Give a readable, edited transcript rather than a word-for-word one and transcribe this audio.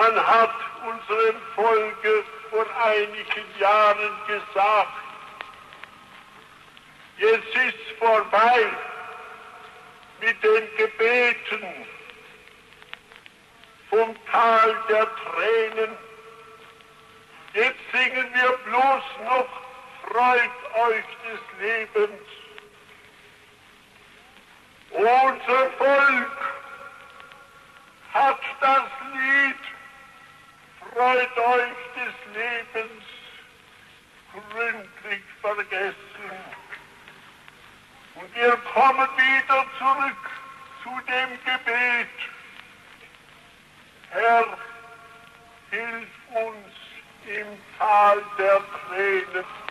Man hat unserem Volke vor einigen Jahren gesagt, jetzt ist's vorbei mit den Gebeten vom Tal der Tränen. Jetzt singen wir bloß noch, freut euch des Lebens. Unser Volk hat das Lied, freut euch des Lebens, gründlich vergessen. Und wir kommen wieder zurück zu dem Gebet. Herr, hilf uns im Tal der Tränen.